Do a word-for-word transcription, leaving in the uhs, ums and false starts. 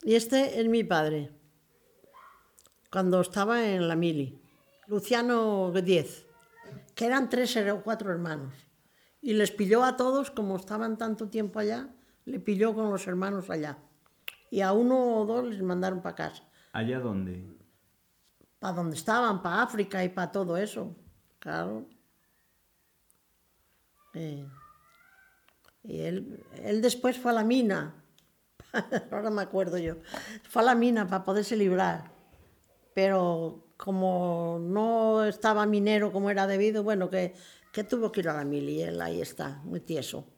Y este es mi padre, cuando estaba en la mili. Luciano Diez, que eran tres o cuatro hermanos. Y les pilló a todos, como estaban tanto tiempo allá, le pilló con los hermanos allá. Y a uno o dos les mandaron para casa. ¿Allá dónde? Para donde estaban, para África y para todo eso. Claro. Eh, y él, él después fue a la mina. Ahora me acuerdo yo. Fue a la mina para poderse librar. Pero como no estaba minero como era debido, bueno, que, que tuvo que ir a la mili y él ahí está, muy tieso.